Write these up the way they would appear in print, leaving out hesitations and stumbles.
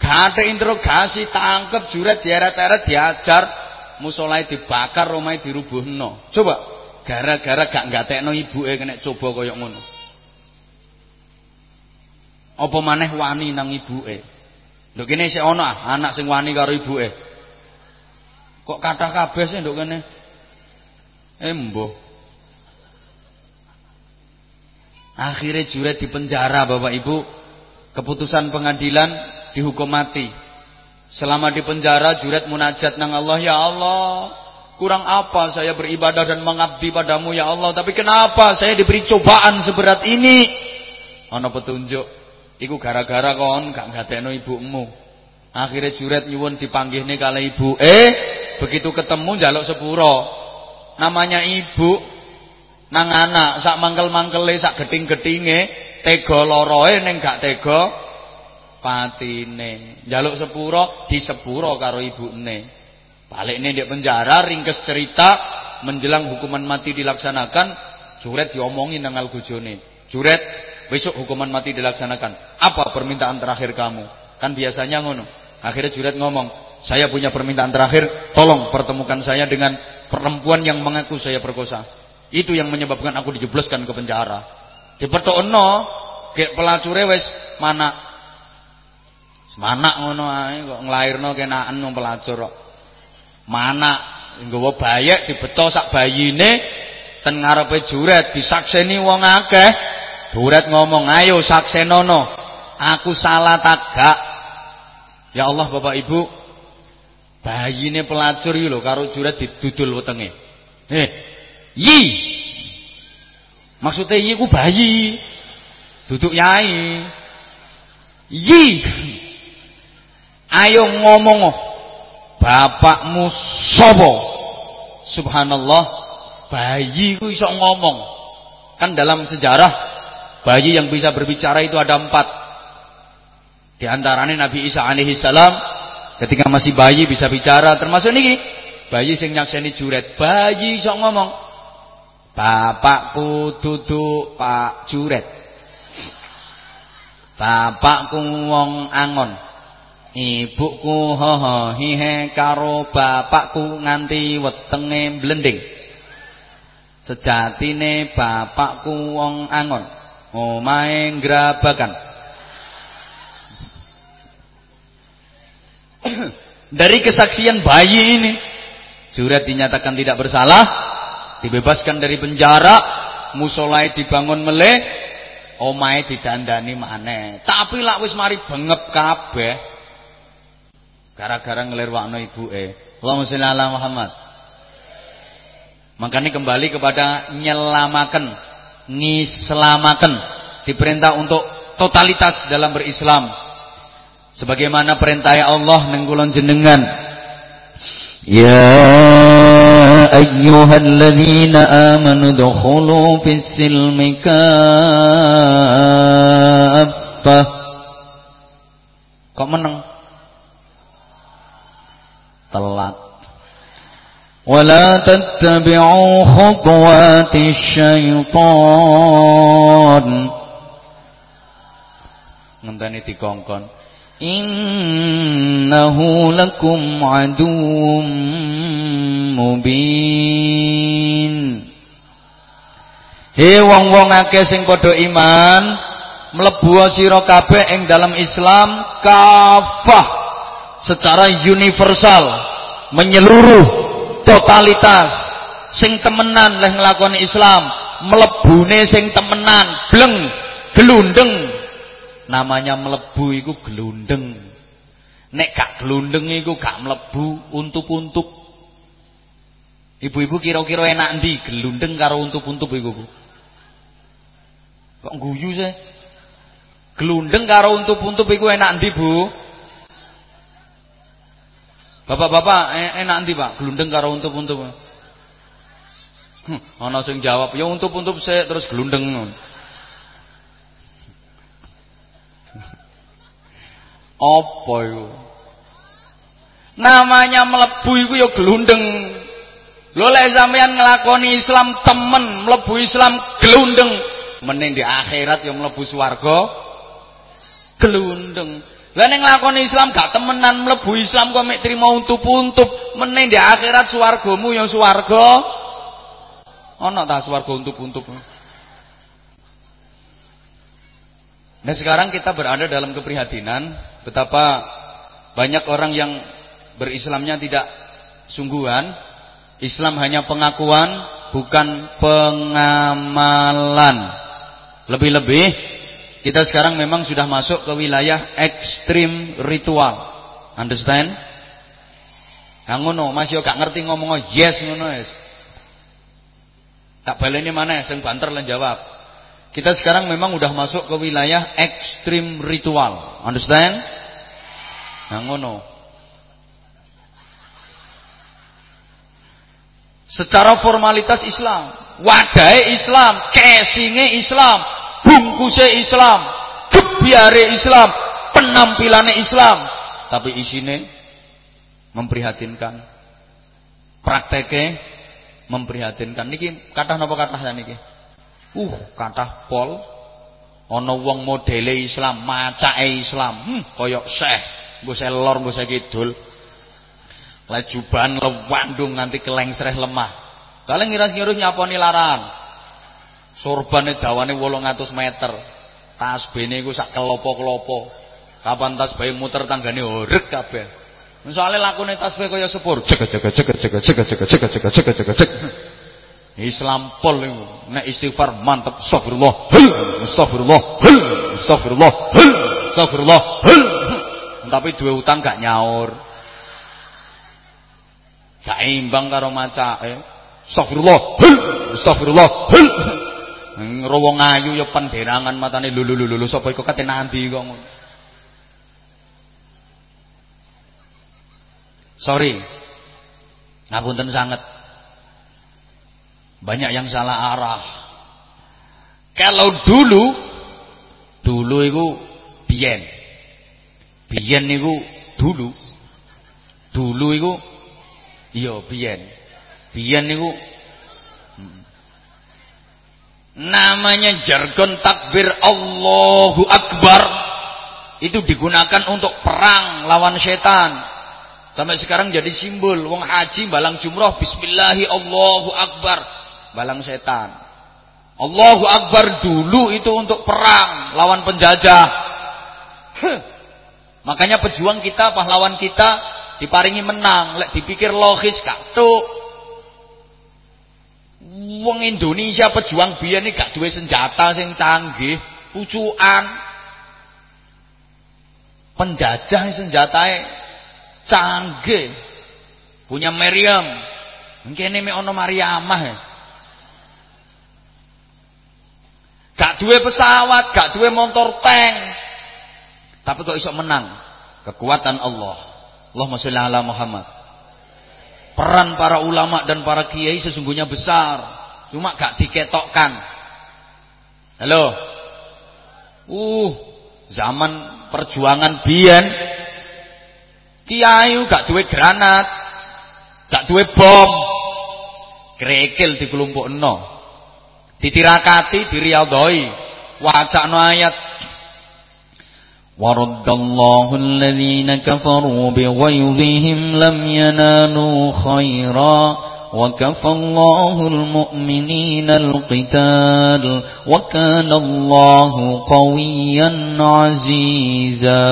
Gak interogasi, tangkep, juret, dieret-eret, diajar, musolai dibakar, omahe dirubuhno. Coba, gara-gara gak nggatekno ibuke kena coba koyo ngono. Apa maneh wani nang ibuke? Lho kene isih ana anak sing wani karo ibuke. Kok kathah kabeh sih nduk kene? Mbuh. Akhirnya juret di penjara Bapak Ibu. Keputusan pengadilan dihukum mati. Selama di penjara juret munajat nang Allah, ya Allah, kurang apa saya beribadah dan mengabdi padamu ya Allah, tapi kenapa saya diberi cobaan seberat ini? Ana petunjuk, iku gara-gara kon gak ngatekno ibumu. Akhirnya juret nyuwun dipanggihne kali ibu. Begitu ketemu njaluk sepuro. Namanya ibu nang anak sak mangkel-mangkele sak geting-getinge tega loroe ning gak tega patine. Njaluk sepuro disepuro karo ibune. Balikne ndek penjara ringkes cerita menjelang hukuman mati dilaksanakan, juret diomongin nang algojone. Juret, besok hukuman mati dilaksanakan. Apa permintaan terakhir kamu? Kan biasanya ngono. Akhirnya juret ngomong, saya punya permintaan terakhir, tolong pertemukan saya dengan perempuan yang mengaku saya perkosa. Itu yang menyebabkan aku dijebloskan ke penjara. Dipethokno, gek pelacure wis manak. Manak ngono ae kok nglairno kenaken wong pelacur kok. Manak nggawa bayek dibeto sak bayine ten ngarepe juret disakseni wong akeh. Juret ngomong, "Ayo saksenono. Aku salah tagak." Ya Allah Bapak Ibu, bayine pelacur iki lho karo juret didudul wetenge. Yi. Maksudnya yi ku bayi. Duduk yai. Yi. Ayo ngomong. Bapakmu sapa? Subhanallah, bayi ku iso ngomong. Kan dalam sejarah bayi yang bisa berbicara itu ada 4. Di antaranya Nabi Isa alaihi salam ketika masih bayi bisa bicara, termasuk niki bayi sing nyakseni juret. Bayi iso ngomong. Bapakku duduk Pak Juret. Bapakku wong angon. Ibuku hoho hihe karo bapakku nganti wetenge blending. Sejatine bapakku wong angon. Omahe ngrabakan. Dari kesaksian bayi ini, juret dinyatakan tidak bersalah, dibebaskan dari penjara, musolai dibangun meleh, omahe didandani maneh. Tapi lak wis mari bengep kabeh gara-gara ngelirwakno ibuke. Allahumma sholli ala Muhammad. Makanya kembali kepada nyelamaken, ngislamaken, diperintah untuk totalitas dalam berislam. Sebagaimana perintah Allah nengkulon jenengan, ya ayyuhalladzina amanu dukhulu fis-silmi kaffah. Kok meneng? Telat. Wala tattabi'u khutuwatis syaitan. Ngenteni dikongkon. Innahu lakum aduwwum mubin. He wong-wong akeh sing padha iman, mlebu sira kabeh ing dalam Islam kafah, secara universal, menyeluruh, totalitas. Sing temenan leh nglakoni Islam, mlebune sing temenan, bleng, glundeng. Namanya mlebu iku glundeng. Nek gak glundeng iku gak mlebu, untup-untup. Ibu-ibu kira-kira enak ndi glundeng karo untup-untup iku, Bu? Kok guyu sih? Glundeng karo untup-untup iku enak ndi, Bu? Bapak-bapak enak ndi, Pak? Glundeng karo untup-untup. Ana sing jawab, ya untup-untup sik terus glundeng. Apa itu? Namanya mlebu iku ya glundeng. Lho lek sampean nglakoni Islam temen, mlebu Islam glundeng, mending di akhirat ya mlebu swarga glundeng. Lah ning nglakoni Islam gak temenan mlebu Islam kok mek trimo untup-untup, meneh di akhirat swargamu ya swarga. Ana ta swarga untup-untup? Nah sekarang kita berada dalam keprihatinan betapa banyak orang yang berislamnya tidak sungguhan. Islam hanya pengakuan, bukan pengamalan. Lebih-lebih kita sekarang memang sudah masuk ke wilayah ekstrim ritual. Understand? Nah ngono, Mas yo gak ngerti ngomong yes ngono wis. Tak baleni maneh sing banter lan jawab. Kita sekarang memang udah masuk ke wilayah ekstrim ritual. Understand? Nah ngono. Secara formalitas Islam, wadai Islam, casingnya Islam, bungkusnya Islam, gebiare Islam, penampilannya Islam, tapi isine memprihatinkan, prakteknya memprihatinkan. Niki kathah napa kathah niki? Kathah pol. Ana wong modele Islam, macake Islam, kaya Syekh, mbok lor, mbok kidul. Lajuban lewandung nganti kelengsreh lemah. Kalian ngiras-ngirus nyaponi laran. Sorbane dawane 800 meter. Tasbihne iku sak kelopo-kelopo. Kapan tasbih muter tanggane horeg kabeh. Soale lakune tasbih kaya sepur. Cek. Islam pol iku. Nek istighfar mantep astagfirullah. Astagfirullah. Astagfirullah. Astagfirullah. Tapi duwe utang gak nyaur. Gak imbang karo macake. Astagfirullah. Astagfirullah. Ngrowo ngayu ya penderangan matane lulu sapa iku kate nandi kok ngono. Sorry. Ngapunten sanget. Banyak yang salah arah. Kalau dulu iku biyen. Biyen niku dulu. Dulu iku iya biyen niku namanya jargon takbir Allahu Akbar itu digunakan untuk perang lawan setan. Sampai sekarang jadi simbol wong haji balang jumroh bismillahi Allahu Akbar balang setan. Allahu Akbar dulu itu untuk perang lawan penjajah. Makanya pejuang kita, pahlawan kita diparingi menang, lek dipikir logis gak tuk. Wong Indonesia pejuang biyen iki gak duwe senjata sing canggih, pucukan. Penjajah senjatae canggih. Punya Meriam. Kene mek ana Mariamah. Gak duwe pesawat, gak duwe motor tank. Tapi kok iso menang? Kekuatan Allah. Allahumma sholli ala Muhammad. Peran para ulama dan para kiai sesungguhnya besar, cuma gak diketokkan. Halo. Zaman perjuangan biyen kiai gak duwe granat, gak duwe bom. Krekil dikelompokno. Ditirakati, diriyadhoi, wacana ayat وَرَدَّ اللَّهُ الَّذِينَ كَفَرُوا بِغَيْظِهِمْ لَمْ يَنَالُوا خَيْرًا وَكَفَى اللَّهُ الْمُؤْمِنِينَ الْقِتَالَ وَكَانَ اللَّهُ قَوِيًّا عَزِيزًا.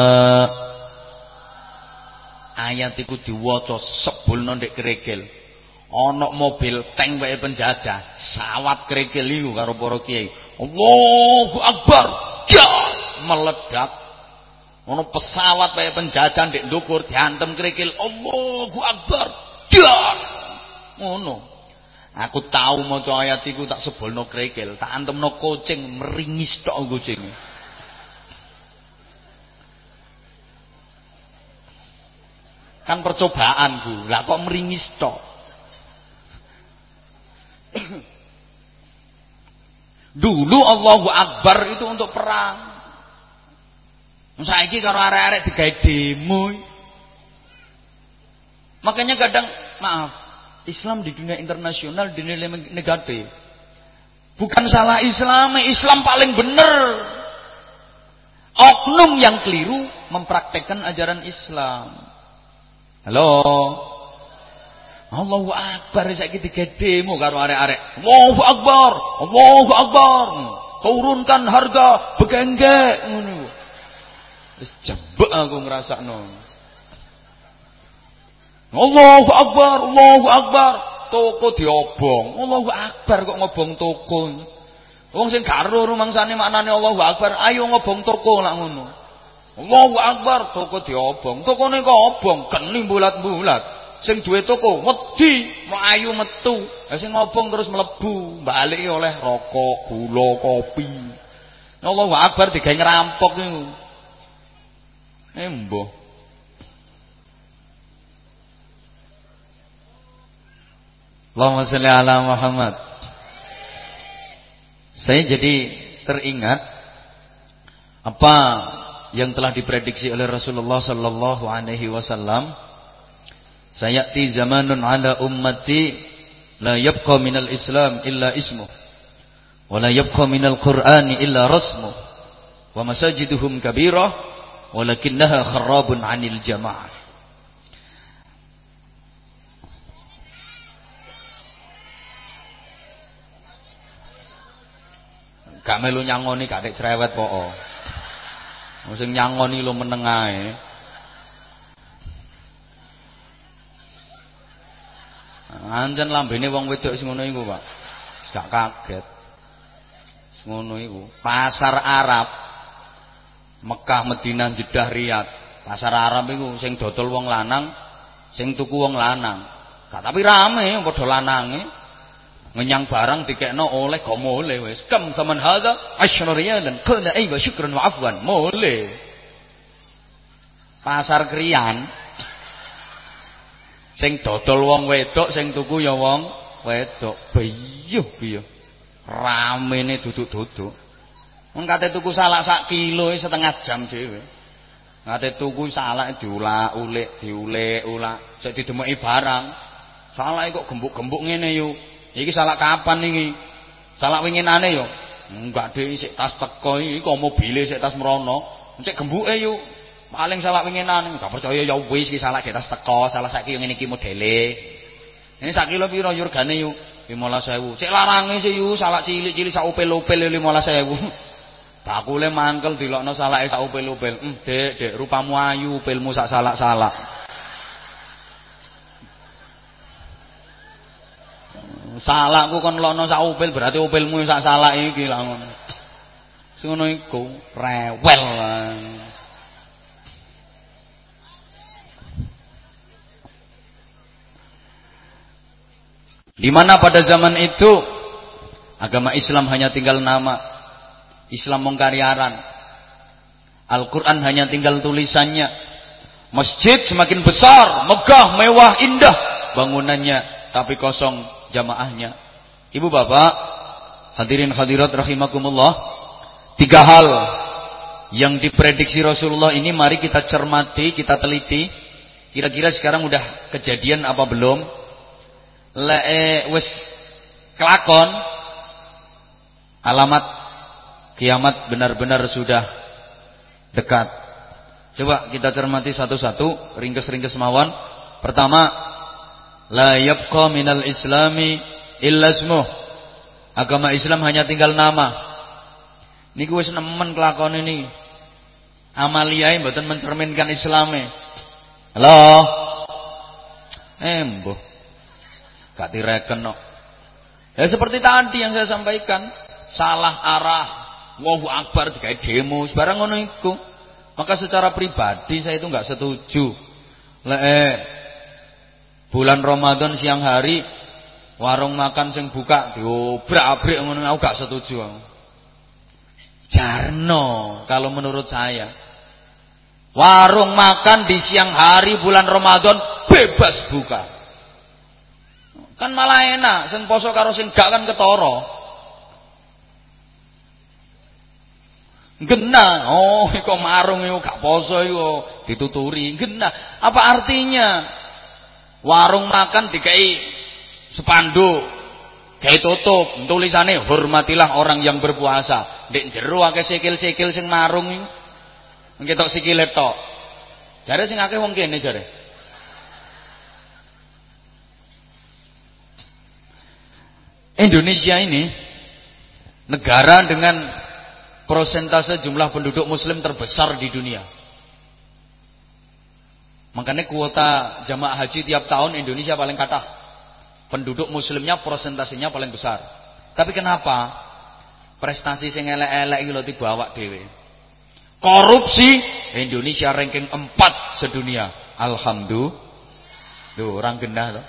Ayat iku diwaca sebulno ndek kerikil. Ana mobil tank wae penjajah, sawat kerikil iku karo para kiai. Allahu Akbar. Ya, meledak. Ono pesawat kaya penjajah ndek ndukur diantem kerikil. Allahu Akbar. Dar. Ngono. Aku tahu maca ayat iku tak sebolno kerikil, tak antemno kucing meringis tok kucing. Kan percobaanku. Lah kok meringis tok. Dulu Allahu Akbar itu untuk perang. Saiki karo arek-arek digawe demo. Makanya kadang maaf, Islam di dunia internasional dinilai negatif. Bukan salah Islam, Islam paling bener. Oknum yang keliru mempraktekkan ajaran Islam. Halo. Allahu Akbar saiki digedhemu karo arek-arek. Allahu Akbar, Allahu Akbar. Turunkan harga begenggek ngono. Wis jebek aku ngrasakno. Allahu Akbar, Allahu Akbar. Toko diobong. Allahu Akbar kok ngobong toko. Wong sing gak ero rumangsane maknane Allahu Akbar, ayo ngobong toko lak ngono. Allahu Akbar, toko diobong. Tokone kok obong, geni bulat-bulat. Sing duwe toko wedi, mau ayu metu. Lah sing ngobong terus mlebu, balik oleh rokok, gula, kopi. Allahu Akbar digawe ngerampok niku. Embo. Allahumma sholli ala Muhammad. Saya jadi teringat apa yang telah diprediksi oleh Rasulullah sallallahu alaihi wasallam, sayati zamanun ala ummati la yabqa minal Islam illa ismuh wa la yabqa minal Qur'ani illa rasmuh wa masajiduhum kabirah walakinnaha kharrabun 'anil jamaah. Gak melu nyangoni gak nek cerewet poko. Sing nyangoni lo meneng ae. Anjen lambene wong wedok sing ngono iku, Pak. Gak kaget. Ngono iku. Pasar Arab Mekah, Madinah, Jeddah, Riyadh. Pasar Arab iku sing dodol wong lanang, sing tuku wong lanang. Gak tapi rame padha lanange. Ngenyang barang dikekno oleh kok mole wis. Kam saman hadza asyra riyalan. Qala aywa syukran wa afwan. Mole. Pasar Kriyan. Sing dodol wong wedok, sing tuku ya wong wedok. Biyuh. Ramene duduk-duduk. Wong kate tuku salak sak kilo setengah jam dhewe. Kate tuku salak diulak-ulik, diulek-ulak. Sik didemeki barang. Salak kok gembuk-gembuk ngene yo. Iki salak kapan iki? Salak winginane yo. Enggak Dik, sik tas teko iki kok mobile sik tas mrono. Cek gembuke yo. Paling salak winginane. Enggak percaya ya wis iki salak tas teko, salak saiki yo ngene iki modele. Ini sak kilo piro yo regane yo? 15.000. Sik larange sih yo salak cilik-cilik sak upil-upil 15.000. Bakule mangkel dilokno salake sak upil-upil. Dek, rupamu ayu, upilmu sak salak-salak. Salakku kon lono sak upil berarti upilmu sak salak iki lha ngono. Sing ngono iku rewel. Di mana pada zaman itu agama Islam hanya tinggal nama. Islam mengkaryaran. Al-Qur'an hanya tinggal tulisannya. Masjid semakin besar, megah, mewah, indah bangunannya, tapi kosong jamaahnya. Ibu bapak, hadirin hadirat rahimakumullah, 3 hal yang diprediksi Rasulullah ini mari kita cermati, kita teliti. Kira-kira sekarang udah kejadian apa belum? Wis kelakon, alamat kiamat benar-benar sudah dekat. Coba kita cermati satu-satu, ringkes-ringkes mawon. Pertama, la yabqa minal islami illa ismuh. Agama Islam hanya tinggal nama. Niku wis nemen kelakon ini. Amaliae mboten mencerminkan Islame. Halo. Mbuh. Gak direken kok. Ya seperti tadi yang saya sampaikan, salah arah, Allahu Akbar digawe demo, sebarang ngono iku. Maka secara pribadi saya itu enggak setuju. Bulan Ramadan siang hari warung makan sing buka diobrak-abrik ngono aku gak setuju. Jarno kalau menurut saya. Warung makan di siang hari bulan Ramadan bebas buka. Kan malah enak, sing poso karo sing gak kan ketara. Genah, oh iku marung iku gak poso iku dituturi. Genah. Apa artinya? Warung makan dikai spanduk, gawe tutup, tulisane hormatilah orang yang berpuasa. Ndek jero akeh sikil-sikil sing marung iku. Ketok sikile tok. Jare sing akeh wong kene jare. Indonesia ini negara dengan persentase jumlah penduduk muslim terbesar di dunia. Makanya kuota jamaah haji tiap tahun Indonesia paling kathah. Penduduk muslimnya persentasenya paling besar. Tapi kenapa prestasi sing elek-elek iki lho dibawa dhewe? Korupsi Indonesia ranking 4 sedunia. Alhamdulillah. Duh, orang genah loh.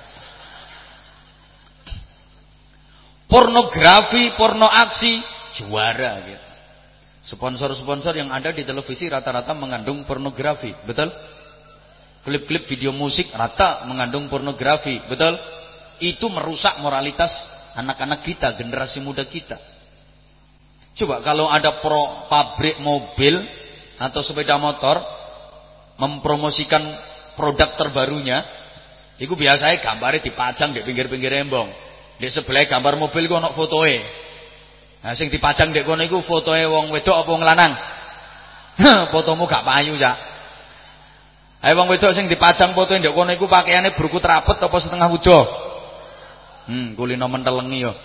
Pornografi, porno aksi juara gitu. Sponsor-sponsor yang ada di televisi rata-rata mengandung pornografi, betul? Klip-klip video musik rata mengandung pornografi, betul? Itu merusak moralitas anak-anak kita, generasi muda kita. Coba kalau ada pabrik mobil atau sepeda motor mempromosikan produk terbarunya, itu biasanya gambarnya dipajang di pinggir-pinggir embong. Di sebelah gambar mobil ku ana fotoe. Nah sing dipajang ndek kono iku fotoe wong wedok apa wong lanang? Fotomu gak payu, Cak. Ae wong wedok sing dipajang fotoe ndek kono iku pakaiane berukut rapet apa setengah wudo? Kulino mentelengi yo.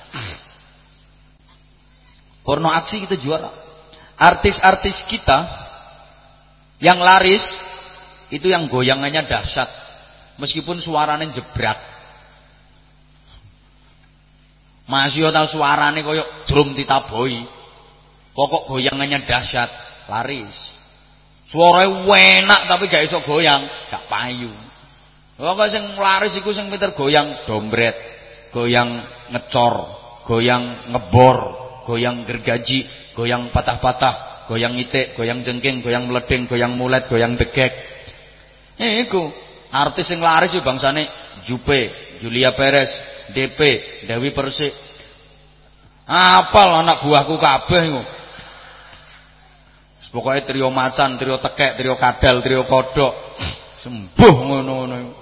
Porno aksi kita juara. Artis-artis kita yang laris itu yang goyangannya dahsyat. Meskipun suaranya jebrak. Masih tau suarane koyo drum ditaboi. Pokok goyangannya dahsyat, laris. Suaranya enak tapi gak iso goyang, gak payu. Pokoke sing laris iku sing pinter goyang dombret, goyang ngecor, goyang ngebor, goyang gergaji, goyang patah-patah, goyang itik, goyang jengking, goyang meleding, goyang mulet, goyang degek. Iku artis sing laris yo bangsane Jupe, Julia Perez, DP, Dewi Persik. Apal anak buahku kabeh iku. Pokoke trio macan, trio tekek, trio kadal, trio kodok. Sembuh ngono-ngono iku.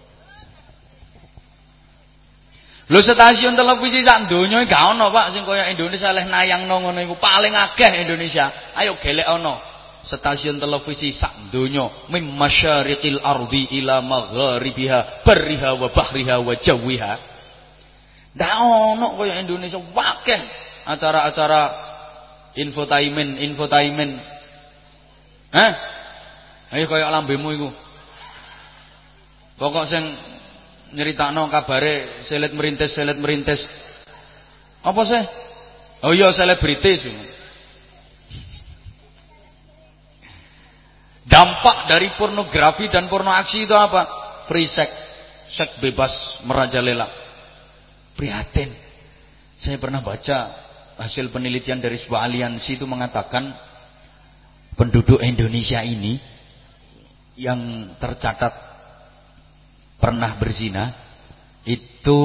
Lho stasiun televisi sak donya gak ono Pak sing kaya Indonesia leh nayangno ngono iku. Paling akeh Indonesia. Ayo gelek ono stasiun televisi sak donya mim masyariqil ardi ila magharibiha barriha wa bahriha wa jawiha. Ndak ono kaya Indonesia wakeh acara-acara infotainment. Hah? Ayo kaya lambemu iku. Pokok sing nyeritakno kabare selet merintis. Apa sih? Oh iya selebritis. Dampak dari pornografi dan porno aksi itu apa? Free sex, seks bebas merajalela. Prihatin. Saya pernah baca hasil penelitian dari sebuah aliansi itu mengatakan penduduk Indonesia ini yang tercatat pernah berzina itu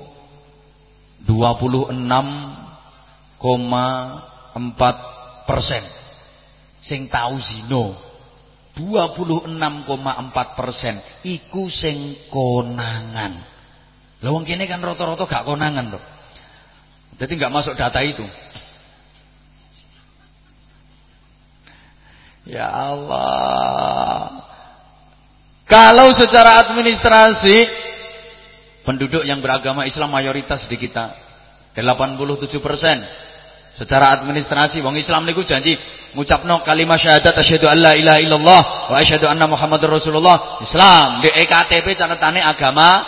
26,4%. Sing tau zina 26,4% iku sing konangan. Lah wong kene kan rata-rata gak konangan loh. Jadi gak masuk data itu. Ya Allah. Kalau secara administrasi penduduk yang beragama Islam mayoritas di kita 87%. Secara administrasi wong Islam niku janji ngucapno kalimat syahadat asyhadu alla ilaha illallah wa asyhadu anna muhammadar rasulullah. Islam di EKTP catatane agama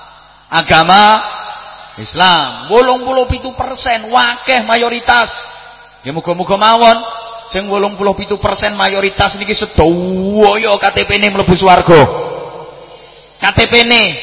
Islam. 87% wakeh mayoritas. Ya muga-muga mawon sing 87% mayoritas niki sedaya KTP-ne mlebu swarga. KTP-ne.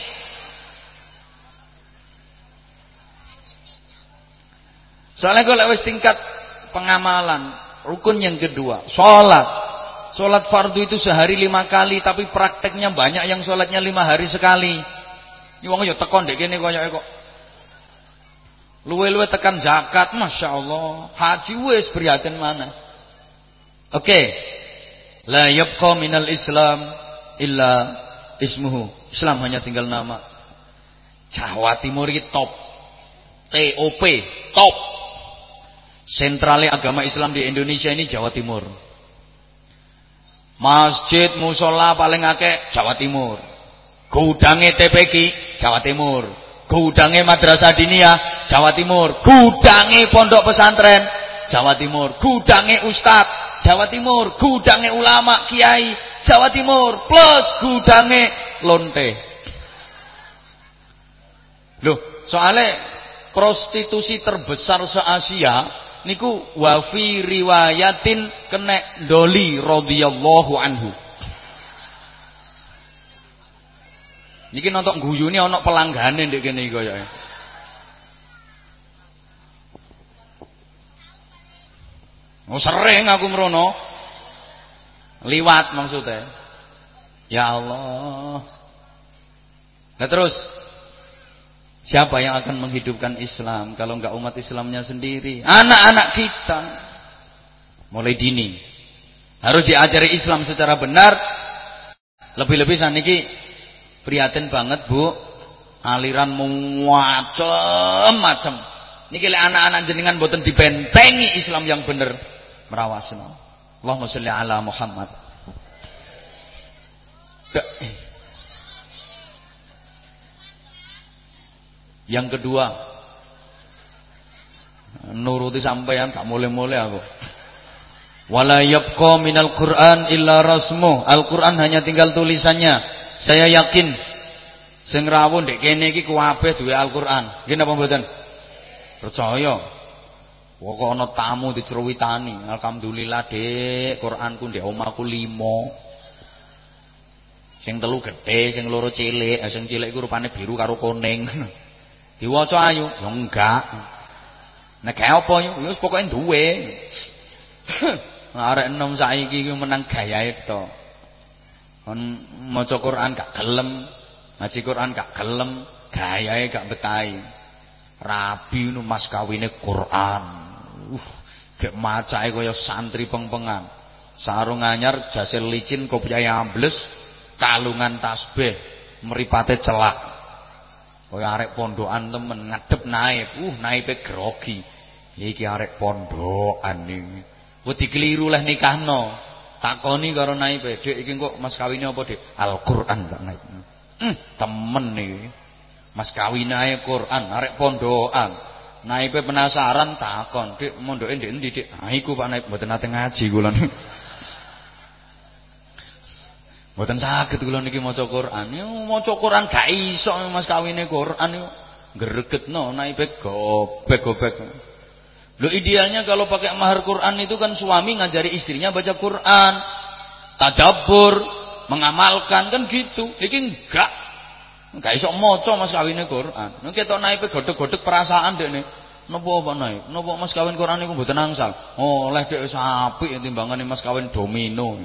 Soalnya kalau wis tingkat pengamalan, rukun yang kedua, sholat. Sholat fardu itu sehari 5 kali, tapi prakteknya banyak yang sholatnya 5 hari sekali. Ini wong yo tekon dek kene koyoke kok. Luwe-luwe tekan zakat, masya Allah. Haji wis prihatin mana? Oke. La yabqa minal Islam illa ismuhu. Islam hanya tinggal nama. Jawa Timur iki top. TOP, top. Sentralnya agama Islam di Indonesia ini Jawa Timur. Masjid musala paling akeh Jawa Timur. Gudange TPQ Jawa Timur. Gudange madrasah diniyah Jawa Timur. Gudange pondok pesantren Jawa Timur. Gudange ustaz Jawa Timur. Gudange ulama kiai Jawa Timur. Plus gudange lonte. Loh, soalnya prostitusi terbesar se-Asia niku wa fi riwayatin kena Doli radhiyallahu anhu. Niki nonton guyune ana pelanggane ndek kene iki koyoke. Oh sering aku mrono. Liwat maksudnya. Ya Allah. Nah terus siapa yang akan menghidupkan Islam kalau enggak umat Islamnya sendiri? Anak-anak kita. Mulai dini harus diajari Islam secara benar. Lebih-lebih saniki prihatin banget, Bu. Aliran macem-macem. Niki lek anak-anak jenengan boten dibentengi Islam yang bener, merawasna. Allahumma sholli ala Muhammad. Yang kedua, nuruti sampeyan gak mulai-mulai aku. Wala yabqa minal Qur'an illa rasmuh. Al-Qur'an hanya tinggal tulisannya. Saya yakin sing rawuh ndek kene iki kabeh duwe Al-Qur'an. Nggih napa mboten? Percaya. Kok ana tamu dicerwitani, alhamdulillah Dik, Qur'anku ndek omahku 5. Sing 3 gedhe, sing 2 cilik, sing cilik iku rupane biru karo kuning. Diwaca ayu, ya enggak. Nek apa yo, wis pokoke duwe. Arek enom saiki iki menang gayae to. Kon maca Quran gak gelem, ngaji Quran gak gelem, gayae gak betahi. Rabi nu mas kawine Quran. Gek macae kaya santri pengpengan. Sarung anyar, jasir licin, kopiah ambles, kalungan tasbih, mripate celak. Kaya arek pondokan temen ngadep naib. Naibe grogi. Iki arek pondokan iki. Wedi keliru leh nikahno. Takoni karo naibe, "Dik iki kok mas kawine apa, Dik?" Al-Qur'an kok naib. Temen iki. Mas kawine ae Quran, arek pondokan. Naibe penasaran takon, "Dik, mondoke ndek endi, Dik?" "Ah iku Pak Naib, mboten nate ngaji kula niku." Mboten saged kula niki maca Quran. Yo maca Quran gak iso mas kawine Quran yo gregetno naibe gobek-gobek. Lo idealnya kalau pakai mahar Quran itu kan suami ngajari istrinya baca Quran, tadabbur, mengamalkan kan gitu. Iki enggak. Enggak iso maca mas kawine Quran. Nek ketok naibe godhog-godhog perasaan dekne. Napa Pak Naib? Napa mas kawin Quran niku mboten angsal? Oh, leh dek wis apik timbangane mas kawin domino.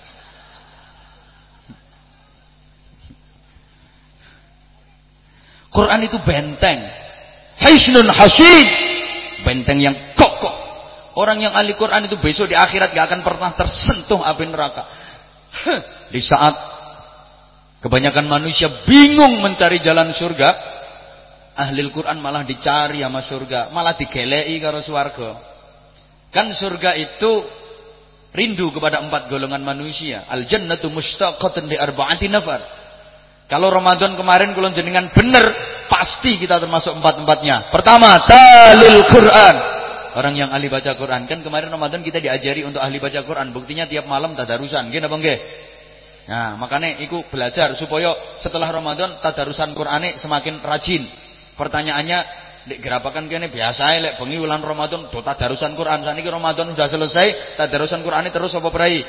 Quran itu benteng. Hisnun hasid. Benteng yang kokoh. Orang yang ahli Quran itu besok di akhirat gak akan pernah tersentuh api neraka. Di saat kebanyakan manusia bingung mencari jalan surga, ahli Quran malah dicari sama surga, malah digelei karo swarga. Kan surga itu rindu kepada 4 golongan manusia. Al jannatu mushtaqatun li arba'ati nafar. Kalau Ramadan kemarin kula jenengan bener, pasti kita termasuk 4-4-nya. Pertama, talil Quran. Orang yang ahli baca Quran. Kan kemarin Ramadan kita diajari untuk ahli baca Quran. Buktinya tiap malam tadarusan. Nggih napa nggih? Nah, makanya iku belajar supaya setelah Ramadan tadarusan Qur'ane semakin rajin. Pertanyaannya, nek gerapakan kene biasa lek bengi wulan Ramadan do tadarusan Quran. Saniki Ramadan sudah selesai, tadarusan Qur'ane terus apa prai?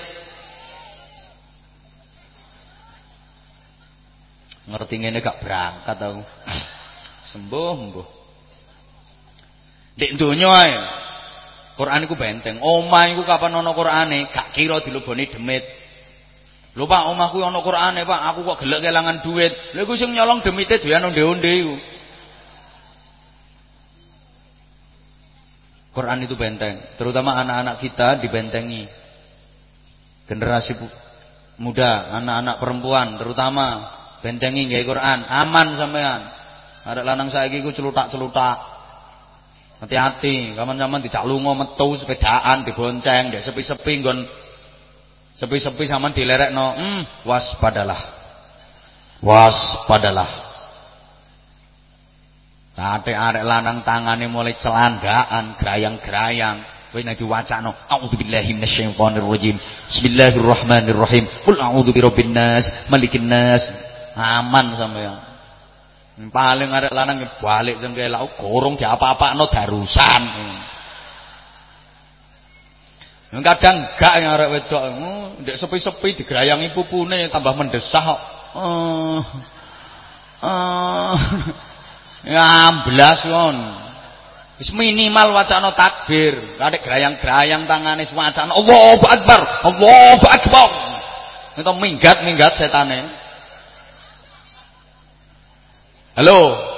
Ngerti ngene gak berangkat aku. Sembuh. Nek donya ae. Quran iku benteng. Omah iku kapan ana Qur'ane, gak kira dileboni demit. Lho Pak, omahku ana Qur'ane, Pak. Aku kok gelek kelangan duit. Lha iku sing nyolong demite doyan onde-onde iku. Quran itu benteng, terutama anak-anak kita dibentengi. Generasi muda, anak-anak perempuan terutama bentengi nggih Quran, aman sampean. Arek lanang saiki iku celutak-celutak. Hati-hati, kapan-kapan dijak lunga metu sepedaan dibonceng, ndek sepi-sepi nggon Sepi-sepi sampean dilerekno, waspadalah. Waspadalah. Ate arek lanang tangane mulai celandaan, gerayang-gerayang. Kowe nek diwacano, a'udzubillahi minasyaitonir rajim. Bismillahirrahmanirrahim. Qul a'udzu birabbin nas, malikin nas. Aman sampeyan. Paling arek lanang balik jengkelak gorong diapa-apakno darusan. Kadang gak yang arek wedok, ndek sepi-sepi digerayangi pupune tambah mendesah kok. Ya amblas kon. Wis minimal wacana takbir, kadek gerayang-gerayang tangane wacana Allahu Akbar, Allahu Akbar. Itu minggat-minggat setane. Halo.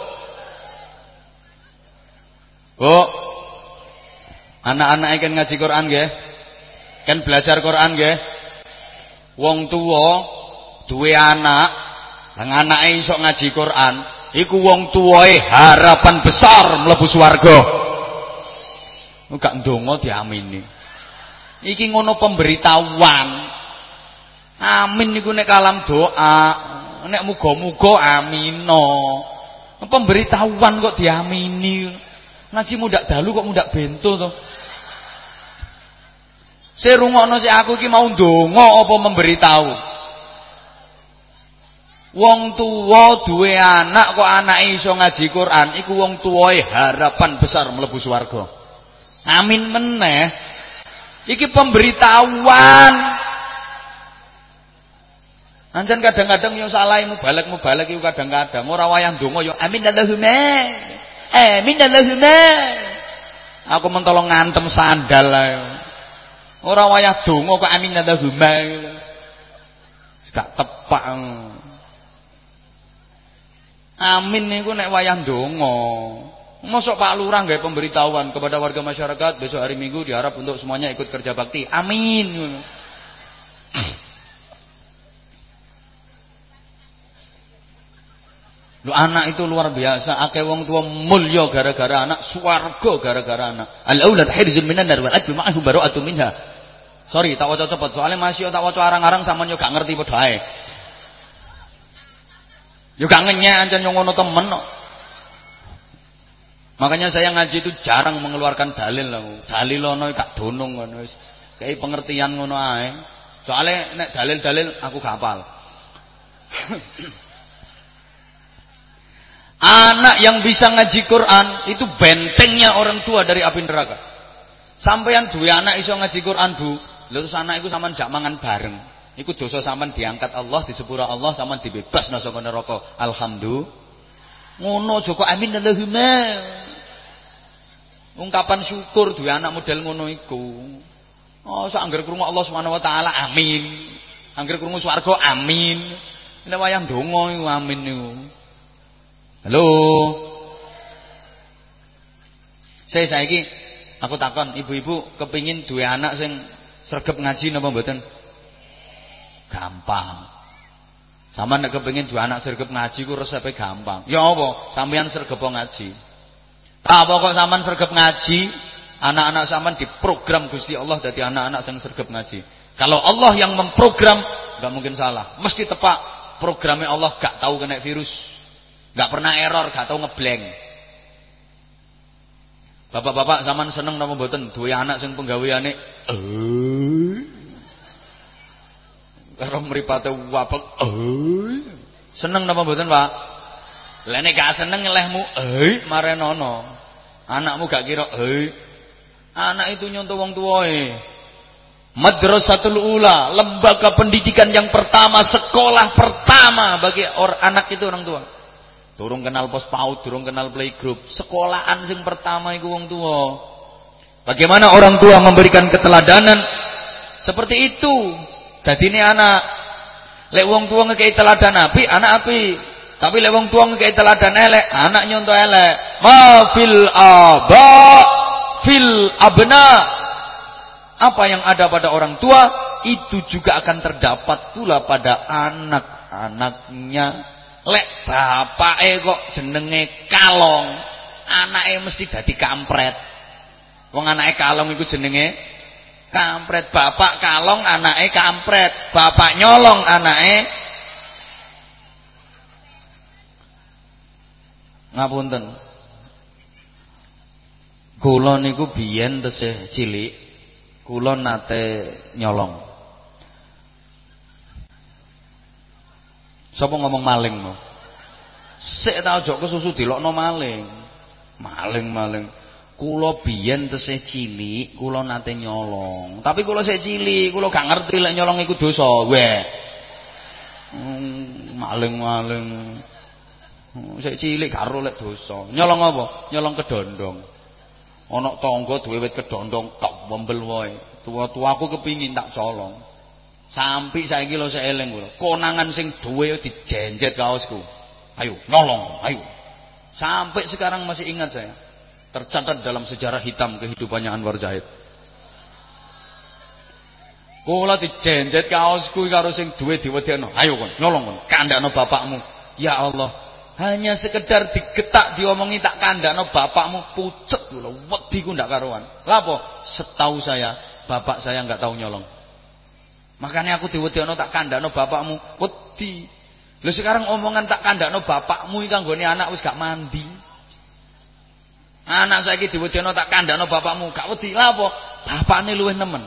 Bu. Anak-anak kan ngaji Quran nggih? Kan belajar Quran nggih? Wong tuwa duwe anak, lan anake iso ngaji Quran, iku wong tuwae harapan besar mlebu swarga. Gak ndonga diamini. Iki ngono pemberitahuan. Amin niku nek kalam doa, nek muga-muga amino. Pemberitahuan kok diamini. Ngaji mudak dalu kok mudak bento to. Saya rungokno sik aku iki mau ndonga apa memberitahu. Wong tuwa duwe anak kok anake iso ngaji Quran, iku wong tuwae harapan besar mlebu swarga. Amin meneh. Iki pemberitahuan. Ancen kadang-kadang yo salah mubalek iku kadang-kadang ora wayah ndonga yo amin Allahumma. Amin Allahumma. Aku mentolong ngantem sandal ae. Ora wayah donga kok amin Allahumma. Gak tepak. Amin niku nek wayah ndonga. Mosok Pak Lurah nggawe pemberitahuan kepada warga masyarakat besok hari Minggu diharap untuk semuanya ikut kerja bakti. Amin. Lu anak itu luar biasa, akeh wong tua mulya gara-gara anak, swarga gara-gara anak. Al-aulad hirzun minan nar wal adbu ma'ahu bara'atu minha. Sorry, tak waca cepet soalnya masih tak waca arang-arang sampean yo gak ngerti padha ae. Yo gak ngenyek ancen yo ngono temen kok. Makanya saya ngaji itu jarang mengeluarkan dalil lho. Dalil ono gak donong ngono wis. Kayak pengertian ngono ae. Soalnya nek dalil-dalil aku gak hafal. Anak yang bisa ngaji Quran itu bentengnya orang tua dari api neraka. Sampeyan duwe anak iso ngaji Quran, Bu. Lha terus anak iku sampean jak mangan bareng. Iku dosa sampean diangkat Allah, disepura Allah, sampean dibebasno saka neraka. Alhamdulillah. Ngono Joko amin Allahumma. Ungkapan syukur duwe anak model ngono iku. Oh, sak angger krungu Allah Subhanahu wa taala amin. Angger krungu swarga amin. Nek wayah ndonga iku amin niku. Halo. Saya saiki aku takon, ibu-ibu kepingin duwe anak sing sregep ngaji napa mboten? Gampang. Sampeyan nek kepengin duwe anak sregep ngaji ku resepe gampang. Ya apa? Sampeyan sregep ngaji. Tak pokok sampeyan sregep ngaji, anak-anak sampeyan diprogram Gusti Allah dadi anak-anak sing sregep ngaji. Kalau Allah yang memprogram, enggak mungkin salah. Mesti tepak programnya Allah, gak tahu kena virus. Gak pernah error, gak tahu ngeblank. Bapak-bapak sampean seneng napa mboten duwe anak sing penggaweane karo mripate wapek seneng napa mboten, Pak? Lah nek gak seneng ngelehmu marenono. Anakmu gak kira anak itu nyontoh wong tuwae. Madrasatul Ula, lembaga pendidikan yang pertama, sekolah pertama bagi anak itu orang tua. Durung kenal pos PAUD, durung kenal playgroup, sekolahan sing pertama iku wong tua. Bagaimana orang tua memberikan keteladanan seperti itu. Dadine anak lek wong tua ngekei teladan apik, anak apik. Tapi lek wong tua ngekei teladan elek, anak nyontoh elek. Ma fil aba fil abna. Apa yang ada pada orang tua itu juga akan terdapat pula pada anak-anaknya. Lek bapake kok jenenge kalong, anake mesti dadi kampret. Wong anake kalong iku jenenge Kampret. Bapak kalong anake kampret, bapak nyolong anake. Ngapunten. Kula niku biyen tesih cilik, kula nate nyolong. Sapa ngomong maling mau? Sik ta aja kesusu dilokno maling. Maling. Kula biyen tesih cilik, kula nate nyolong. Tapi kula sik cilik, kula gak ngerti lek nyolong iku dosa. Weh. Maling. Sik cilik karo lek dosa. Nyolong apa? Nyolong kedondong. Ana tangga duwe wit kedondong kok wembel wae. Tua-tuaku kepingin tak colong. Sampai saiki lho sik eling kula. Konangan sing duwe dijenjet kaosku. Ayo, nyolong, ayo. Sampai sekarang masih ingat saya. Tercatat dalam sejarah hitam kehidupannya Anwar Zahid. Kula dijenjet kaosku karo sing duwe diwedekno. Ayo kon, nyolong kon, kandhakno bapakmu. Ya Allah, hanya sekedar digetak diomongi tak kandhakno bapakmu, pucet kula, wedi ku ndak karuan. Lha apa? Setahu saya, bapak saya enggak tahu nyolong. Makanya aku diwedekno tak kandhakno bapakmu, wedi. Lha sekarang omongan tak kandhakno bapakmu iki kanggone anak wis gak mandi. Anak saiki diwedekno tak kandhakno bapakmu, gak wedi. Lha apa? Bapakne luwih nemen.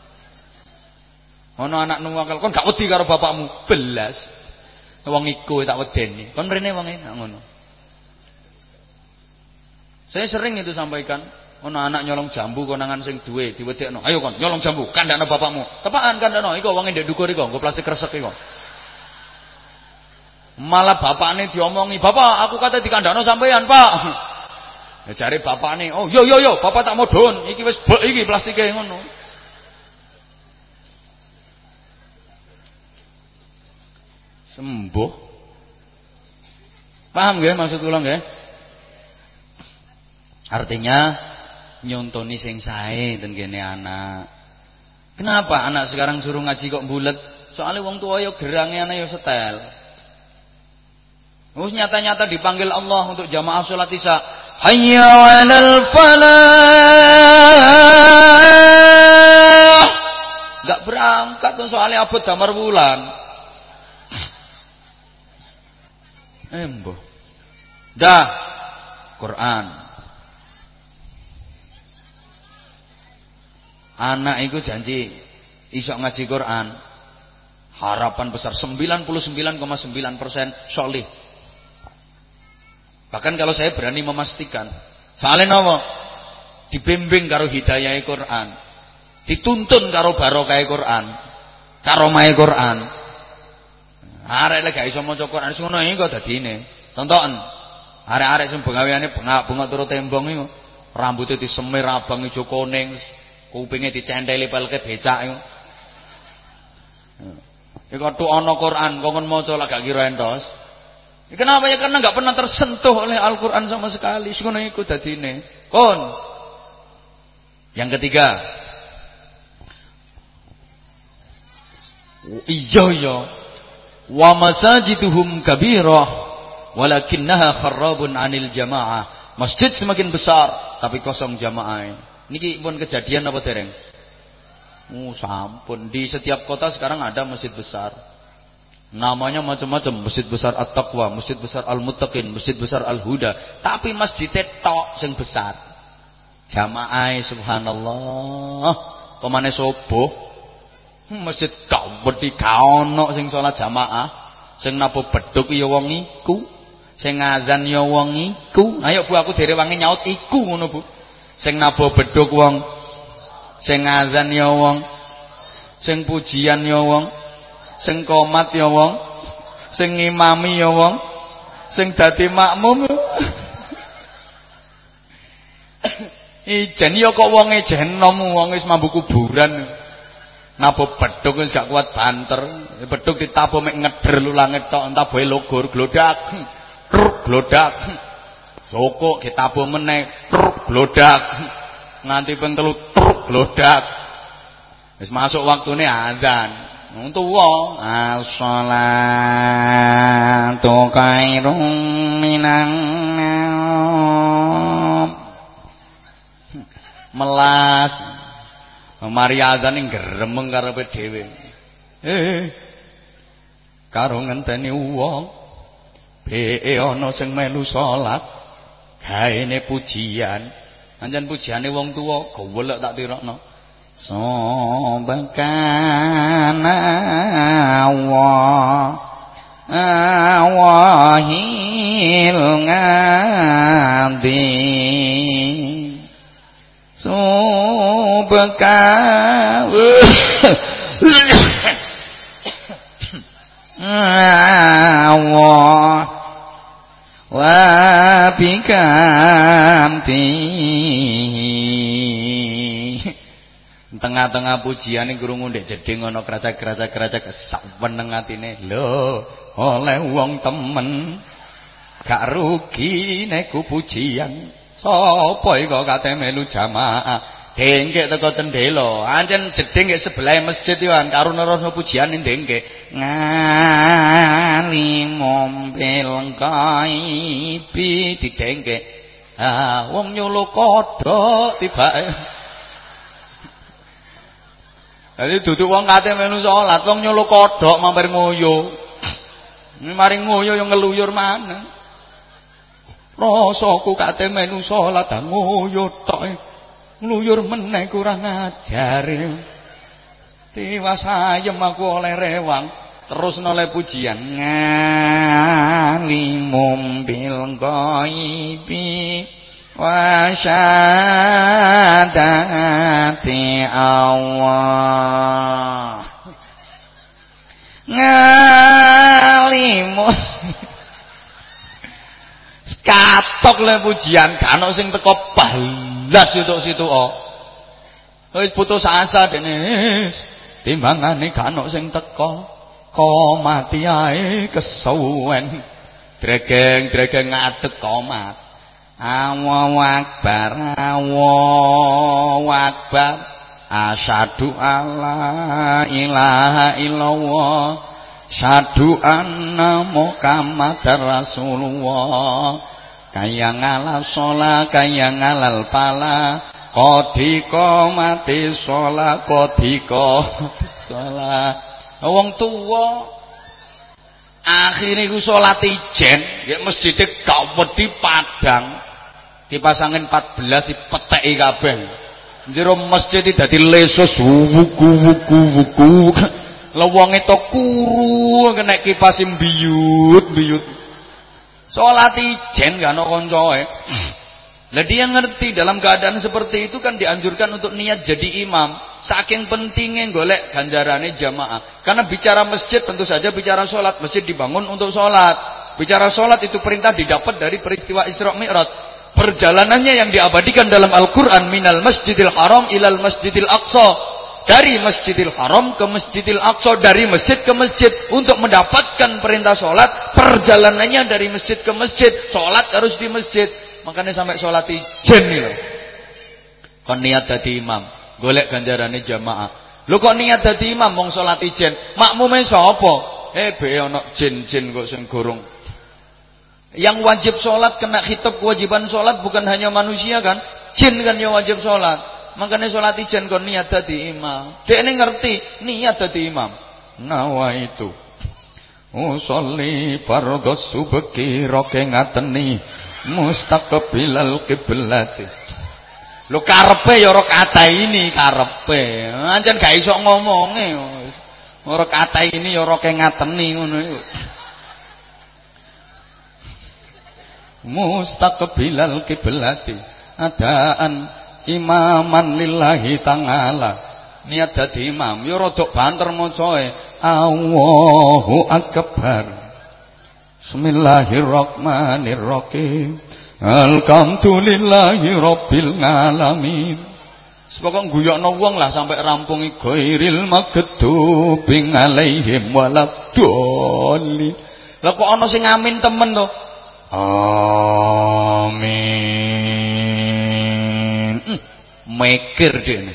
Ana anak nuwakal kon gak wedi karo bapakmu, belas. Wong iku tak wedeni. Kon mrene wong e ngono. Saya sering itu sampaikan, ana anak nyolong jambu konangan sing duwe diwedekno. Ayo kon nyolong jambu, kandhakno bapakmu. Tepaan kandhakno, iku wong e ndek dhukur iku, nggo plastik kresek iku. Malah bapakne diomongi, "Bapak, aku kate dikandhakno sampean, Pak." Ya jare bapakne, "Oh, yo, bapak tak modon, iki wis blek iki plastike ngono." Sembuh. Paham nggih maksud kula nggih? Artinya nyontoni sing sae ten kene anak. Kenapa anak sekarang suruh ngaji kok bulet? Soalnya wong tua yo gerange anak yo setel. Terus nyata-nyata dipanggil Allah untuk jamaah salat Isya. Hayya 'alal falah. Enggak berangkat tuh soalnya abot damar wulan. Embo. Dah Quran. Anak itu janji isok ngaji Quran. Harapan besar 99,9% solih. Bahkan kalau saya berani memastikan, soalnya napa? Dibimbing karo hidayah Quran, dituntun karo barokah Quran, karomah Quran. Arek lek gak iso maca Quran sing ngono iki kok dadine. Tonton. Arek-arek sing bengaweane bengak-bengok turu tembong iku, rambutnya disemir abang ijo kuning, kupinge dicenteli pelke becak iku. Iku tuh ana Quran, kok maca lek gak kira entos. Kenapa ya? Karena nggak pernah tersentuh oleh Al-Quran sama sekali. Ngono iku dadine. Kon. Yang ketiga. Iya. Wa masajiduhum kabirah walakinnaha kharrabun 'anil jamaah. Masjid semakin besar tapi kosong jamaah. Niki pun kejadian apa dereng? Sampun. Di setiap kota sekarang ada masjid besar. Namanya macam-macam, masjid besar At-Taqwa, masjid besar Al-Muttaqin, masjid besar Al-Huda, tapi masjidnya tok sing besar. Jamaah subhanallah. Pemane sobo? Masjid gawedi kaono sing salat jamaah, sing napa bedhug ya wong iku, sing ngazan ya wong iku. Ayo Bu, aku dhewe wangi nyaut iku ngono Bu. Sing napa bedhug wong, sing ngazan ya wong, sing pujian ya wong, sing komat ya wong, sing ngimami ya wong, sing dadi makmum. Ijen ya kok wong ejen nom, wong wis mambu kuburan. Napa bedhug wis gak kuat banter, bedhug ditabuh mek ngeder lu langit tok, tabuhe logor glodak. Truk glodak. Sokok ditabuh meneh, truk glodak. Nganti ping 3 truk glodak. Wis masuk waktune azan. Tuwa as-shalatu khairum minan naum. Melas Mari adzan ning gremeng karepe dhewe. Karo ngenteni wong beke ana sing melu salat, gaene pujian. Pancen pujiane wong tuwa gowelek tak tirokno. Subhana wahil ngadi wa bikamti. Tengah-tengah pujian ini krungu ndek jeding ana keracak-keracak saweneng atine. Lho, oleh wong temen gak rugi nek ku pujian. Sapa iki kate melu jamaah? Dengkek teko cendela. Ancen jeding nggih sebelah masjid yo karo nerusno pujian ning dengkek. Ngalimum bil ghaibi didengkek. Ah, wong nyuluh kodhok tibake. Jadi duduk wong kate melu salat, wong nyuluh kodhok mampir ngoyo. Mari ngoyo yang ngeluyur mana? Rasaku kate melu salat ngoyo tok. Ngluyur meneh kurang ajar. Tiwas ayem aku oleh rewang, terus noleh pujian. Ngalimum bil ghaibi wa syahadati Allah. Ngalimun katok le pujian gak ono sing teko balas situ-situ wis putus asa dene timbangane gak ono sing teko mati ae kesuwen dregeng ngadeg komat. Allahu akbar asyhadu alla ilaha illallah syahadu anna muhammadar rasulullah kaya ngalal sholat kaya ngalal pala kodiko mati sholat wong tuwa akhirnya ku sholat ijen ya masjid gak wedi padang dipasangin 14 dipeteki kabeh njero masjid dadi lesus wuku lewonge to kuru kena kipas mbiyut salat ijen gak ono koncoe. Lah dia ngerti dalam keadaan seperti itu kan dianjurkan untuk niat jadi imam. Saking pentingnya golek ganjarane jamaah. Karena bicara masjid tentu saja bicara sholat. Masjid dibangun untuk sholat. Bicara sholat itu perintah didapat dari peristiwa Isra Mi'raj. Perjalanannya yang diabadikan dalam Al-Quran minal masjidil haram ilal masjidil aqsa. Dari masjidil haram ke masjidil aqsa. Dari masjid ke masjid. Untuk mendapatkan perintah sholat. Perjalanannya dari masjid ke masjid. Sholat harus di masjid. Makanya sampai sholat ijen nih loh. Kon niat dadi imam, golek ganjarane jamaah. Lho kok niat dadi imam mong sholat ijen? Makmume sapa? Be ana jin-jin kok sing gorong. Yang wajib sholat kena khitab kewajiban sholat bukan hanya manusia kan? Jin kan yang wajib sholat. Makanya sholat ijen kon niat dadi imam. Dekne ngerti niat dadi imam. Nawaitu usolli fardhos subki roke ngateni mustaqbilal qiblati. Lho karepe ya ora kata ini karepe. Ancen gak iso ngomonge. Ora kata ini ya ora kengateni ngono iku. Mustaqbilal qiblati adaan imaman lillahi ta'ala. Niat dadi imam ya rada banter macae Allahu akbar. Bismillahirrahmanirrahim. Alhamdulillahi rabbil alamin. Sepokok guyokno wong lah sampai rampung ghairil maghdubi alaihim waladdallin. Lah kok ana sing amin temen to? Amin. Mikir dene.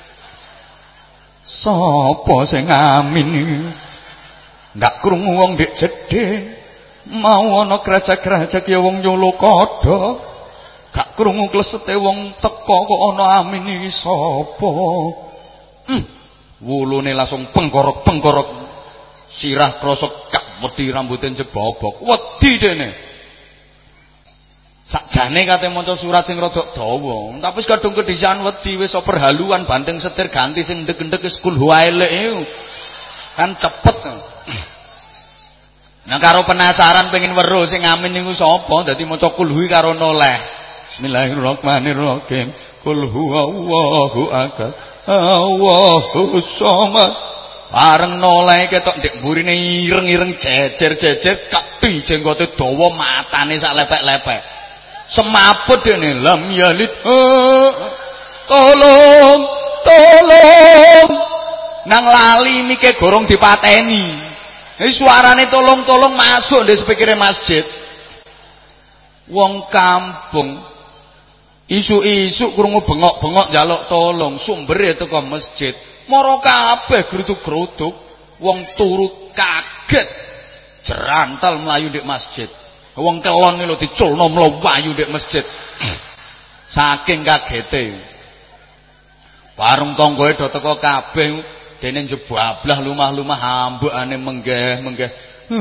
Sapa sing amin iki? Ndak krungu wong ndek jedhe. Mau ana kracak-kracak ya wong nyuluh kodhok. Gak krungu klesete wong teko kok ana amin iki sapa? Wulune langsung pengkorok-pengkorok. Sirah krosok kak wedi rambuté jebobok. Wedi dene. Sakjane kate maca surat sing rada dawa, tapi wis kadung kedisian wedi wis perhaluan banting setir ganti sing ndek-ndek wis kulhu elek kan cepet. Nah karo penasaran pengen weruh sing amin niku sapa dadi maca kulhu karo noleh. Bismillahirrahmanirrahim. Qul huwallahu ahad. Allahu samad. Bareng noleh ketok ndek mburine ireng-ireng jejer-jejer kepi jenggote dawa matane sak lepek-lepek. Semaput dene lam yalid. Tolong. Nang lali mike gorong dipateni. Suarane tolong masuk ndek spikire masjid. Wong kampung isu-isu krungu bengok-bengok njaluk tolong, sumbere teko masjid. Mara kabeh gruduk-gruduk, wong turu kaget. Jerantal mlayu ndek masjid. Wong kelon lho diculno mlayu ndek masjid. Saking kagete. Warung tanggae do teko kabeh dene njebablah lumah-lumah ambekane menggeh-menggeh.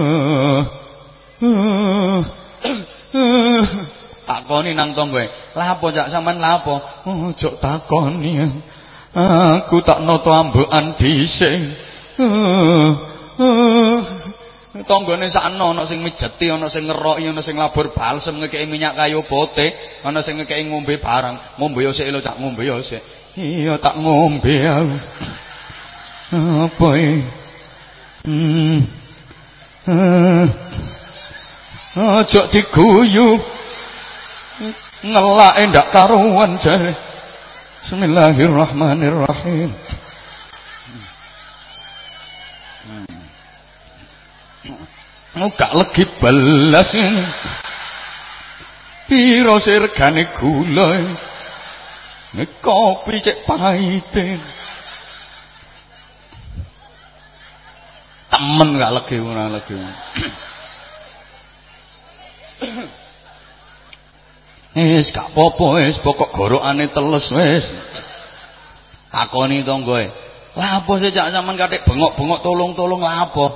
Takoni nang tanggae. Lah apa cak sampean lah apa? Ojo takoni. Aku tak noto ambekan dhisik. Tanggane sakno ana sing mijeti, ana sing ngeroki, ana sing labur balsem ngekeki minyak kayu putih, ana sing ngekeki ngombe barang. Ngombe yo sik lho cak, ngombe yo sik. Iya tak ngombe aku. Apa iki? Aja diguyu. Ngelake ndak karuan jare. Bismillahirrahmanirrahim. Gak legi belas ini. Piro regane gula. Kopi cek pahite. Temen gak legi ora legi. Wis gak apa-apa wis pokok gorokane teles wis. Takoni tanggoe. Lah apa sih cak sampean katik bengok-bengok tolong-tolong lah apa?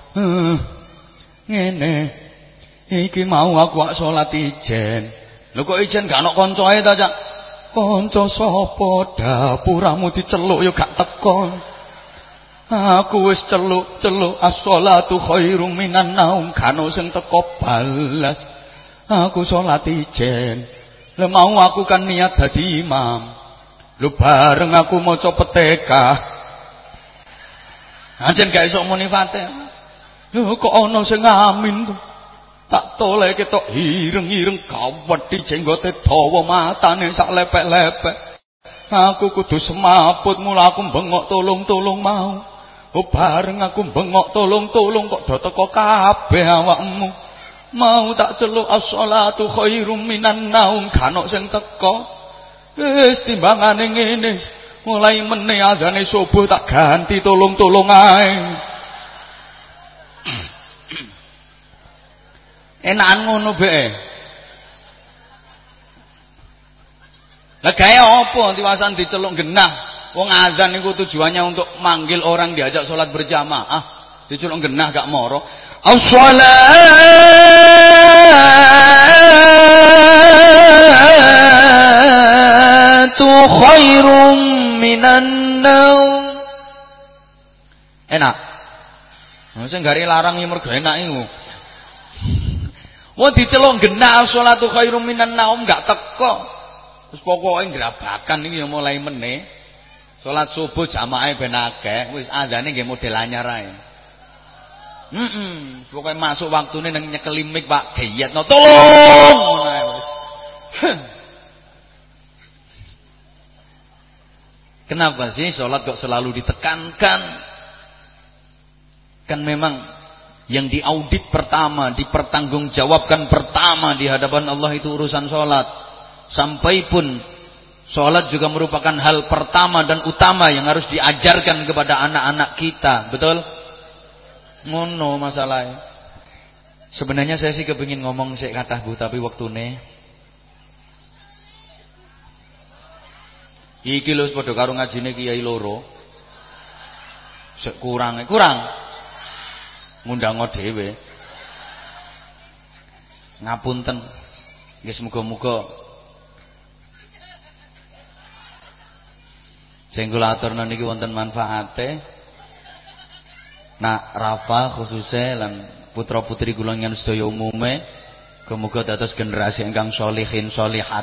Ngene. Iki mau aku wak salat ijen. Lho kok ijen gak ana kancae ta, Cak? Kanca sapa dapuramu diceluk ya gak teko. Aku wis celuk-celuk as-shalatu khairum minan naum kano sing teko balas. Aku salat ijen. Lha mau aku kan niat dadi imam. Lho bareng aku maca Fatihah. Anjen gak iso muni Fatihah. Lho kok ana sing amin to. Tak toleh ketok ireng-ireng gawedhi jenggote dawa matane sak lepek-lepek. Aku kudu semaput mula aku bengok tolong-tolong mau. Oh bareng aku bengok tolong-tolong kok do teko kabeh awakmu. Mau tak celuk as-shalatu khairum minan naum kanok sing teko. Wis timbangane ngene. Mulai meneh azane subuh tak ganti tolong-tolong ae. Enakan ngono bae. Lah gawe apa tiwasan diceluk genah? Wong azan niku tujuannya untuk manggil orang diajak salat berjamaah. Diceluk genah gak moro. As-shalatu khairum minan naum. Enak. Sing gare larang iki mergo enak iku. Wong diceluk genah sholatu khairum minan naum gak teko. Terus pokoke ngrabakan iki mulai meneh. Salat subuh jamaah ben akeh, wis azane nggih model anyar ae. Pokoke masuk waktune nang nyekeli mik Pak Geyetno tolong ngono ae wis. Kenapa sih salat kok selalu ditekankan? Kan memang yang diaudit pertama, dipertanggungjawabkan pertama di hadapan Allah itu urusan sholat. Sampai pun sholat juga merupakan hal pertama dan utama yang harus diajarkan kepada anak-anak kita. Betul? Ngono masalahnya. Sebenarnya saya sih kepingin ngomong sik kathah Bu, tapi waktune iki lho padha karo ngajine kiai loro. kurang ngundang dhewe. Ngapunten. Nggih muga-muga sing kula aturna niki wonten manfaate. Nak Rafa khususnya lan putra-putri kula ngen sedaya umume, muga dados generasi ingkang sholihin sholihat.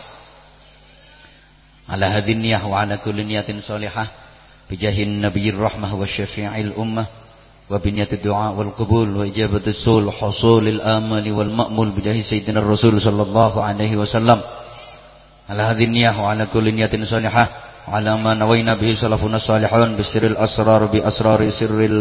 Ala hadhin niyah wa ala kulli niyatin sholihah bijahin nabiyir rahmah wa syafi'il ummah wa biniyatid du'a wal qabul wa ijabatis sul husulil amali wal ma'mul bijahi sayyidina rasul sallallahu alaihi wasallam. Ala hadhin niyah wa ala kulli niyatin sholihah ala ma nawayna bihi salafuna salihun bisirril asrar bi asrari sirril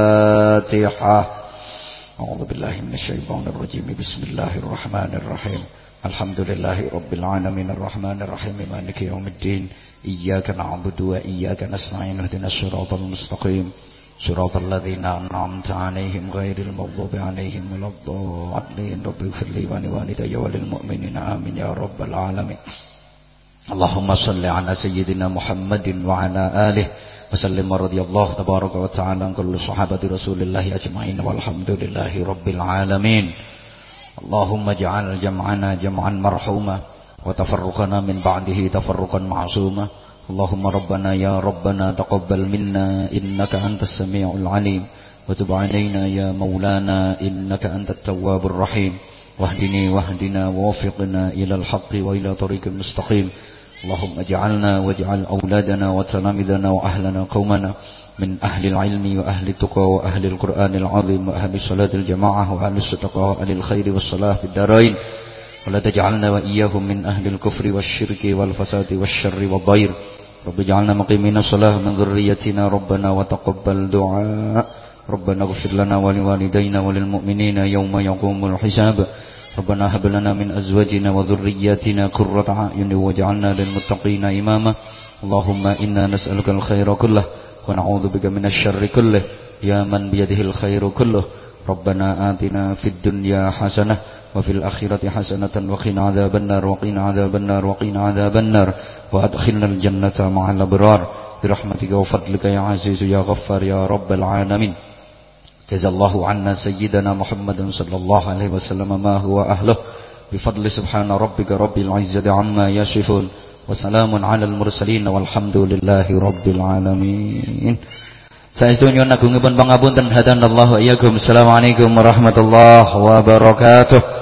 fatihah. A'udzu billahi minasyaitonir rajim. Bismillahirrahmanirrahim. Alhamdulillahi rabbil alamin arrahmanir rahim maliki yaumiddin. Iyyaka na'budu wa iyyaka nasta'in ihdinas siratal mustaqim. Siratal ladzina an'amta 'alaihim ghairil maghdubi 'alaihim waladdallin. Rabbighfirli wa li walidayya wa lil mu'minina amin ya rabbal alamin. Allahumma shalli ala sayyidina Muhammadin wa ala alihi wa sallim wa radiyallahu tabaraka wa ta'ala an kulli sahabati rasulillahi ajma'in walhamdulillahi rabbil alamin. Allahumma ja'al jam'ana jam'an marhuma wa tafarruqana min ba'dihi tafarruqan ma'suma. Allahumma rabbana ya rabbana taqabbal minna innaka antas sami'ul alim wa tub 'alaina ya maulana innaka antat tawwabur rahim. Wahdini wahdina wafiqna ilal haqqi wa ila tariqil mustaqim. Allahumma ij'alna waj'al auladana wa talamidana wa ahlana qaumana min ahli al-ilmi wa ahli tuqa wa ahli al-Qur'anil azim wa ahli salatil jamaah wa ahli as-sadaqah wa ahli al-khairi was-salah fid darain. Wa la taj'alna wa iyyahum min ahli al-kufri wasyirki wal fasadi wasyarri wad-dhair. Rabbi ij'alna muqimina shalah min dhurriyyatina rabbana wa taqabbal du'a. Rabbana ighfir lana wa liwalidayna wa lil mu'minina yawma yaqumul hisab. Rabbana hab lana min azwajina wa dhurriyyatina qurrata a'yun waj'alna lil muttaqina imama. Allahumma inna nas'aluka al-khaira kullah wa na'udzubika minasy syarri kullah ya man biyadihi al-khairu kulluh. Rabbana atina fid dunya hasanah wa fil akhirati hasanatan wa qina adzabannar wa qina adzabannar wa qina adzabannar wa adkhilna al-jannata ma'al abrar bi rahmatika wa fadlika ya aziz ya ghaffar ya rabbal alamin. Jazallahu anna sayyidana Muhammadan sallallahu alaihi wasallam ma huwa ahluh bifadli subhana rabbika rabbil izzati amma yasifun wa salamun alal mursalin walhamdulillahi rabbil alamin. Saestu nyuwun agungipun pangapunten hadanallahu iyyakum. Assalamualaikum warahmatullahi wabarakatuh.